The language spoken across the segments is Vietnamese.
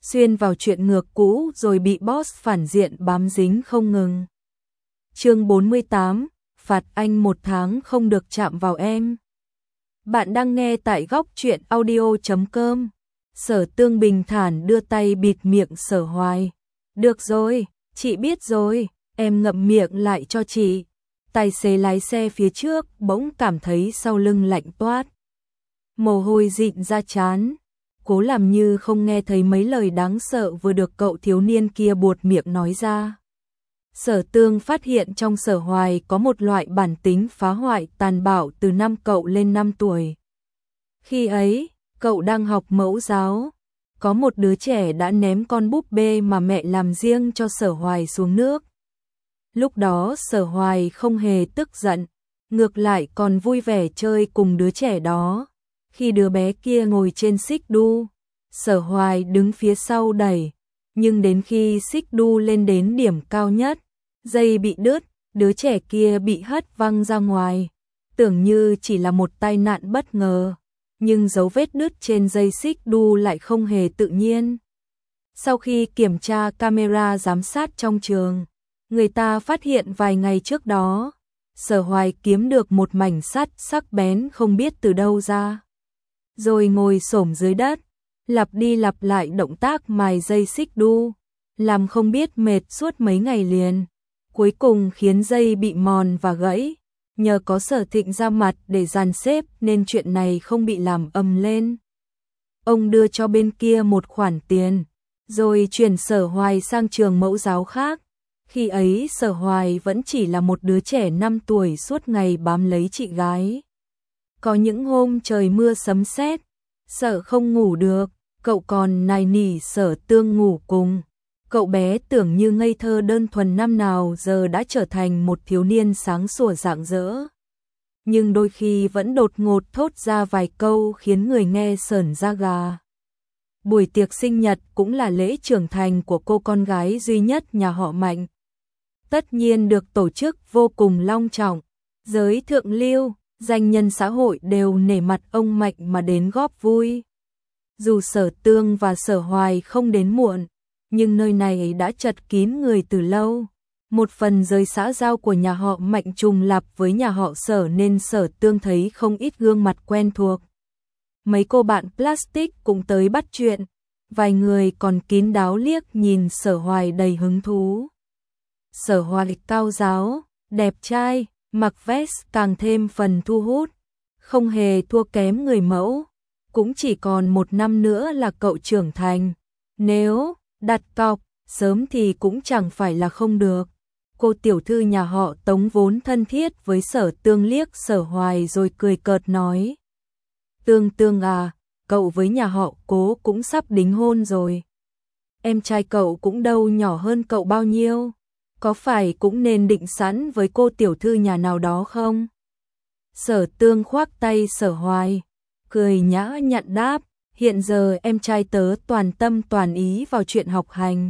xuyên vào chuyện ngược cũ rồi bị boss phản diện bám dính không ngừng. Chương 48, phạt anh 1 tháng không được chạm vào em. Bạn đang nghe tại góc truyện audio.com. Sở Tương bình thản đưa tay bịt miệng Sở Hoài. Được rồi, chị biết rồi, em ngậm miệng lại cho chị. Tài xế lái xe phía trước bỗng cảm thấy sau lưng lạnh toát. Mồ hôi dịn ra trán, cố làm như không nghe thấy mấy lời đáng sợ vừa được cậu thiếu niên kia buột miệng nói ra. Sở Tương phát hiện trong Sở Hoài có một loại bản tính phá hoại tàn bạo từ năm cậu lên 5 tuổi. Khi ấy, cậu đang học mẫu giáo, có một đứa trẻ đã ném con búp bê mà mẹ làm riêng cho Sở Hoài xuống nước. Lúc đó Sở Hoài không hề tức giận, ngược lại còn vui vẻ chơi cùng đứa trẻ đó. Khi đứa bé kia ngồi trên xích đu, Sở Hoài đứng phía sau đẩy, nhưng đến khi xích đu lên đến điểm cao nhất, dây bị đứt, đứa trẻ kia bị hất văng ra ngoài. Tưởng như chỉ là một tai nạn bất ngờ, nhưng dấu vết đứt trên dây xích đu lại không hề tự nhiên. Sau khi kiểm tra camera giám sát trong trường, người ta phát hiện vài ngày trước đó, Sở Hoài kiếm được một mảnh sắt sắc bén không biết từ đâu ra. Rồi ngồi xổm dưới đất, lặp đi lặp lại động tác mài dây xích đu, làm không biết mệt suốt mấy ngày liền. Cuối cùng khiến dây bị mòn và gãy, nhờ có Sở Thịnh ra mặt để dàn xếp nên chuyện này không bị làm ầm lên. Ông đưa cho bên kia một khoản tiền, rồi chuyển Sở Hoài sang trường mẫu giáo khác. Khi ấy Sở Hoài vẫn chỉ là một đứa trẻ 5 tuổi suốt ngày bám lấy chị gái. Có những hôm trời mưa sấm sét, sợ không ngủ được, cậu còn nài nỉ Sở Tương ngủ cùng. Cậu bé tưởng như ngây thơ đơn thuần năm nào giờ đã trở thành một thiếu niên sáng sủa rạng rỡ. Nhưng đôi khi vẫn đột ngột thốt ra vài câu khiến người nghe sởn da gà. Buổi tiệc sinh nhật cũng là lễ trưởng thành của cô con gái duy nhất nhà họ Mạnh. Tất nhiên được tổ chức vô cùng long trọng. Giới thượng lưu, danh nhân xã hội đều nể mặt ông Mạnh mà đến góp vui. Dù Sở Tương và Sở Hoài không đến muộn, nhưng nơi này đã chật kín người từ lâu. Một phần giới xã giao của nhà họ Mạnh trùng lặp với nhà họ Sở nên Sở Tương thấy không ít gương mặt quen thuộc. Mấy cô bạn plastic cũng tới bắt chuyện, vài người còn kín đáo liếc nhìn Sở Hoài đầy hứng thú. Sở Hoài cao ráo, đẹp trai, mặc vest càng thêm phần thu hút, không hề thua kém người mẫu, cũng chỉ còn 1 năm nữa là cậu trưởng thành. Nếu đặt cọc, sớm thì cũng chẳng phải là không được. Cô tiểu thư nhà họ Tống vốn thân thiết với Sở Tương liếc Sở Hoài rồi cười cợt nói. Tương à, cậu với nhà họ Cố cũng sắp đính hôn rồi. Em trai cậu cũng đâu nhỏ hơn cậu bao nhiêu, có phải cũng nên định sẵn với cô tiểu thư nhà nào đó không? Sở Tương khoác tay Sở Hoài, cười nhã nhặn đáp. Hiện giờ em trai tớ toàn tâm toàn ý vào chuyện học hành.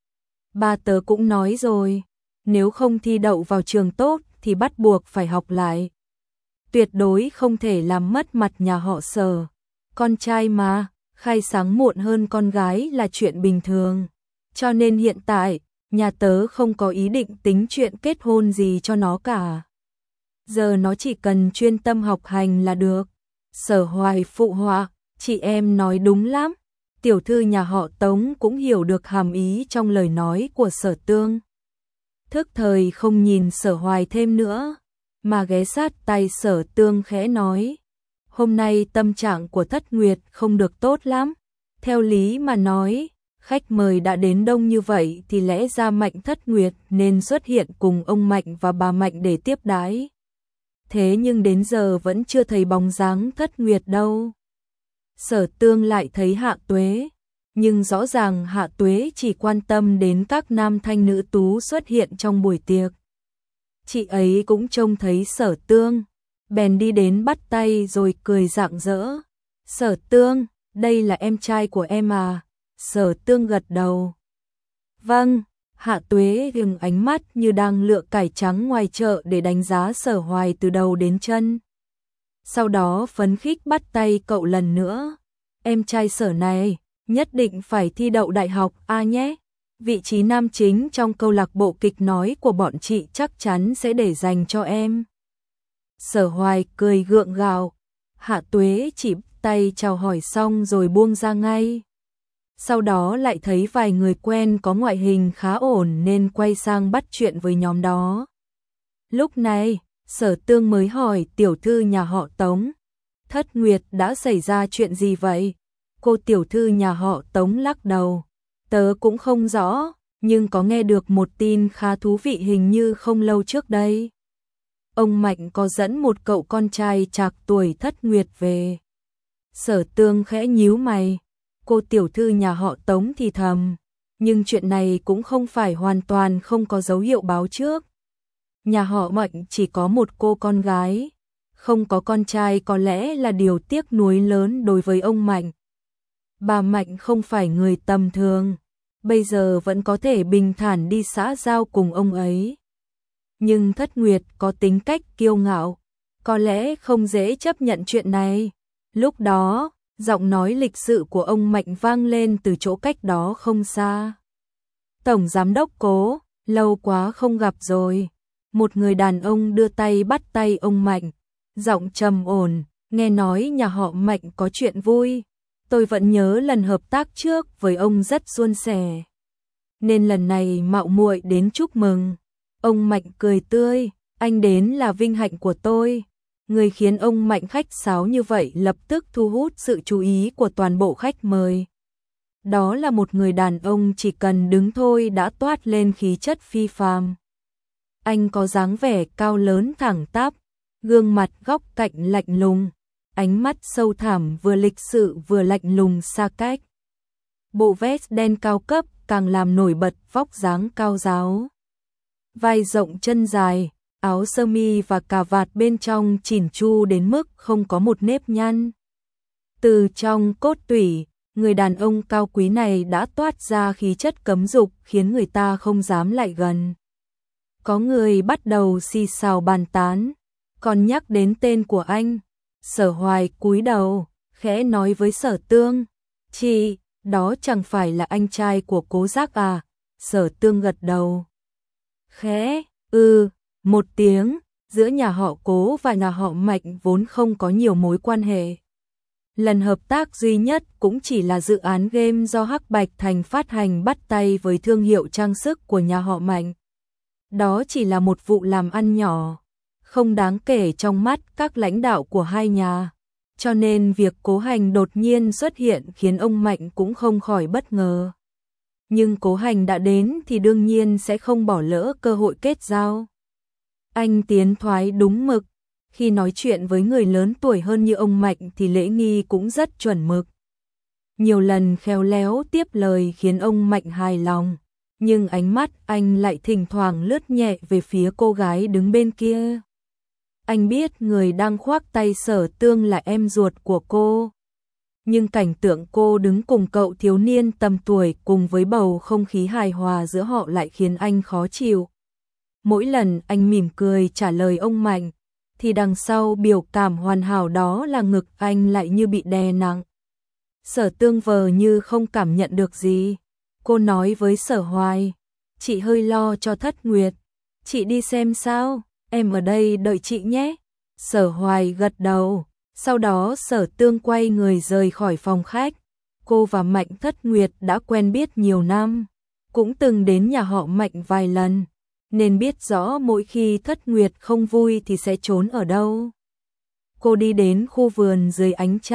Ba tớ cũng nói rồi, nếu không thi đậu vào trường tốt thì bắt buộc phải học lại. Tuyệt đối không thể làm mất mặt nhà họ Sở. Con trai mà, khai sáng muộn hơn con gái là chuyện bình thường. Cho nên hiện tại, nhà tớ không có ý định tính chuyện kết hôn gì cho nó cả. Giờ nó chỉ cần chuyên tâm học hành là được. Sở Hoài phụ họa. Chị em nói đúng lắm. Tiểu thư nhà họ Tống cũng hiểu được hàm ý trong lời nói của Sở Tương. Thức thời không nhìn Sở Hoài thêm nữa, mà ghé sát tay Sở Tương khẽ nói. Hôm nay tâm trạng của Thất Nguyệt không được tốt lắm. Theo lý mà nói, khách mời đã đến đông như vậy thì lẽ ra Mạnh Thất Nguyệt nên xuất hiện cùng ông Mạnh và bà Mạnh để tiếp đãi. Thế nhưng đến giờ vẫn chưa thấy bóng dáng Thất Nguyệt đâu. Sở Tương lại thấy Hạ Tuế, nhưng rõ ràng Hạ Tuế chỉ quan tâm đến các nam thanh nữ tú xuất hiện trong buổi tiệc. Chị ấy cũng trông thấy Sở Tương, bèn đi đến bắt tay rồi cười rạng rỡ. Sở Tương, đây là em trai của em à? Sở Tương gật đầu. Vâng, Hạ Tuế dừng ánh mắt như đang lựa cải trắng ngoài chợ để đánh giá Sở Hoài từ đầu đến chân. Sau đó phấn khích bắt tay cậu lần nữa. Em trai Sở này, nhất định phải thi đậu đại học A nhé. Vị trí nam chính trong câu lạc bộ kịch nói của bọn chị chắc chắn sẽ để dành cho em. Sở Hoài cười gượng gạo, Hạ Tuế chỉ tay chào hỏi xong rồi buông ra ngay. Sau đó lại thấy vài người quen có ngoại hình khá ổn nên quay sang bắt chuyện với nhóm đó. Lúc này, Sở Tương mới hỏi tiểu thư nhà họ Tống, Thất Nguyệt đã xảy ra chuyện gì vậy? Cô tiểu thư nhà họ Tống lắc đầu, tớ cũng không rõ, nhưng có nghe được một tin khá thú vị hình như không lâu trước đây. Ông Mạnh có dẫn một cậu con trai trạc tuổi Thất Nguyệt về. Sở Tương khẽ nhíu mày, cô tiểu thư nhà họ Tống thì thầm, nhưng chuyện này cũng không phải hoàn toàn không có dấu hiệu báo trước. Nhà họ Mạnh chỉ có một cô con gái, không có con trai có lẽ là điều tiếc nuối lớn đối với ông Mạnh. Bà Mạnh không phải người tầm thường, bây giờ vẫn có thể bình thản đi xã giao cùng ông ấy. Nhưng Thất Nguyệt có tính cách kiêu ngạo, có lẽ không dễ chấp nhận chuyện này. Lúc đó, giọng nói lịch sự của ông Mạnh vang lên từ chỗ cách đó không xa. Tổng giám đốc Cố, lâu quá không gặp rồi. Một người đàn ông đưa tay bắt tay ông Mạnh, giọng trầm ổn, nghe nói nhà họ Mạnh có chuyện vui. Tôi vẫn nhớ lần hợp tác trước với ông rất suôn sẻ, nên lần này mạo muội đến chúc mừng. Ông Mạnh cười tươi, anh đến là vinh hạnh của tôi. Người khiến ông Mạnh khách sáo như vậy lập tức thu hút sự chú ý của toàn bộ khách mời. Đó là một người đàn ông chỉ cần đứng thôi đã toát lên khí chất phi phàm. Anh có dáng vẻ cao lớn thẳng tắp, gương mặt góc cạnh lạnh lùng, ánh mắt sâu thẳm vừa lịch sự vừa lạnh lùng xa cách. Bộ vest đen cao cấp càng làm nổi bật vóc dáng cao ráo. Vai rộng chân dài, áo sơ mi và cà vạt bên trong chỉn chu đến mức không có một nếp nhăn. Từ trong cốt tủy, người đàn ông cao quý này đã toát ra khí chất cấm dục khiến người ta không dám lại gần. Có người bắt đầu xì xào bàn tán, còn nhắc đến tên của anh. Sở Hoài cúi đầu, khẽ nói với Sở Tương, chị, đó chẳng phải là anh trai của Cố Giác à? Sở Tương gật đầu. Khẽ, một tiếng, giữa nhà họ Cố và nhà họ Mạnh vốn không có nhiều mối quan hệ. Lần hợp tác duy nhất cũng chỉ là dự án game do Hắc Bạch Thành phát hành bắt tay với thương hiệu trang sức của nhà họ Mạnh. Đó chỉ là một vụ làm ăn nhỏ, không đáng kể trong mắt các lãnh đạo của hai nhà. Cho nên việc Cố Hành đột nhiên xuất hiện khiến ông Mạnh cũng không khỏi bất ngờ. Nhưng Cố Hành đã đến thì đương nhiên sẽ không bỏ lỡ cơ hội kết giao. Anh tiến thoái đúng mực, khi nói chuyện với người lớn tuổi hơn như ông Mạnh thì lễ nghi cũng rất chuẩn mực. Nhiều lần khéo léo tiếp lời khiến ông Mạnh hài lòng, nhưng ánh mắt anh lại thỉnh thoảng lướt nhẹ về phía cô gái đứng bên kia. Anh biết người đang khoác tay Sở Tương là em ruột của cô. Nhưng cảnh tượng cô đứng cùng cậu thiếu niên tầm tuổi cùng với bầu không khí hài hòa giữa họ lại khiến anh khó chịu. Mỗi lần anh mỉm cười trả lời ông Mạnh, thì đằng sau biểu cảm hoàn hảo đó là ngực anh lại như bị đè nặng. Sở Tương vờ như không cảm nhận được gì. Cô nói với Sở Hoài, chị hơi lo cho Thất Nguyệt. Chị đi xem sao, em ở đây đợi chị nhé. Sở Hoài gật đầu, sau đó Sở Tương quay người rời khỏi phòng khách. Cô và Mạnh Thất Nguyệt đã quen biết nhiều năm, cũng từng đến nhà họ Mạnh vài lần, nên biết rõ mỗi khi Thất Nguyệt không vui thì sẽ trốn ở đâu. Cô đi đến khu vườn dưới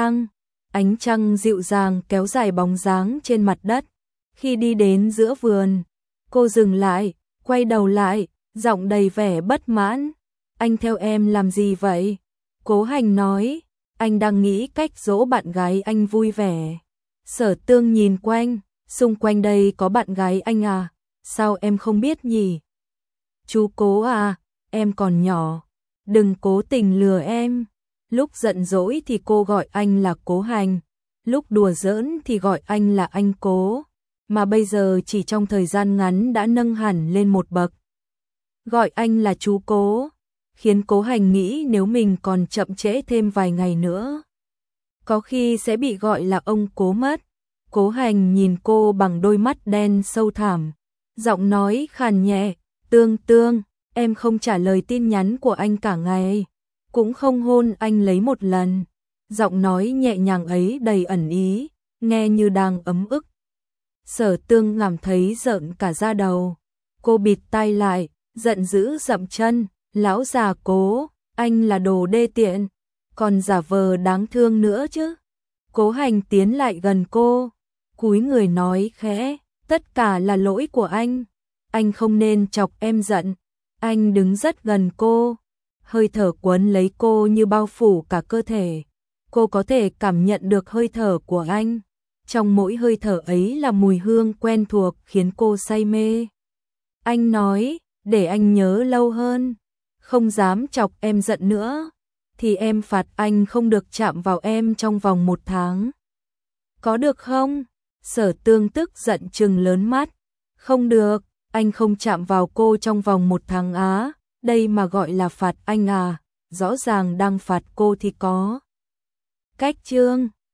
ánh trăng dịu dàng kéo dài bóng dáng trên mặt đất. Khi đi đến giữa vườn, cô dừng lại, quay đầu lại, giọng đầy vẻ bất mãn. Anh theo em làm gì vậy? Cố Hành nói, anh đang nghĩ cách dỗ bạn gái anh vui vẻ. Sở Tương nhìn quanh, xung quanh đây có bạn gái anh à? Sao em không biết nhỉ? Chú Cố à, em còn nhỏ, đừng cố tình lừa em. Lúc giận dỗi thì cô gọi anh là Cố Hành, lúc đùa giỡn thì gọi anh là anh Cố, mà bây giờ chỉ trong thời gian ngắn đã nâng hẳn lên một bậc. Gọi anh là chú Cố, khiến Cố Hành nghĩ nếu mình còn chậm trễ thêm vài ngày nữa, có khi sẽ bị gọi là ông Cố mất. Cố Hành nhìn cô bằng đôi mắt đen sâu thẳm, giọng nói khàn nhẹ, Tương Tương, em không trả lời tin nhắn của anh cả ngày, cũng không hôn anh lấy một lần. Giọng nói nhẹ nhàng ấy đầy ẩn ý, nghe như đang ấm ức. Sở Tương cảm thấy rợn cả da đầu. Cô bịt tai lại, giận dữ dậm chân, lão già Cố, anh là đồ đê tiện, còn giả vờ đáng thương nữa chứ. Cố Hành tiến lại gần cô, cúi người nói khẽ, tất cả là lỗi của anh không nên chọc em giận. Anh đứng rất gần cô, hơi thở quấn lấy cô như bao phủ cả cơ thể. Cô có thể cảm nhận được hơi thở của anh. Trong mỗi hơi thở ấy là mùi hương quen thuộc khiến cô say mê. Anh nói, để anh nhớ lâu hơn, không dám chọc em giận nữa, thì em phạt anh không được chạm vào em trong vòng 1 tháng. Có được không? Sở Tương tức giận trừng lớn mắt. Không được, anh không chạm vào cô trong vòng 1 tháng á, đây mà gọi là phạt anh à, rõ ràng đang phạt cô thì có. Cách chương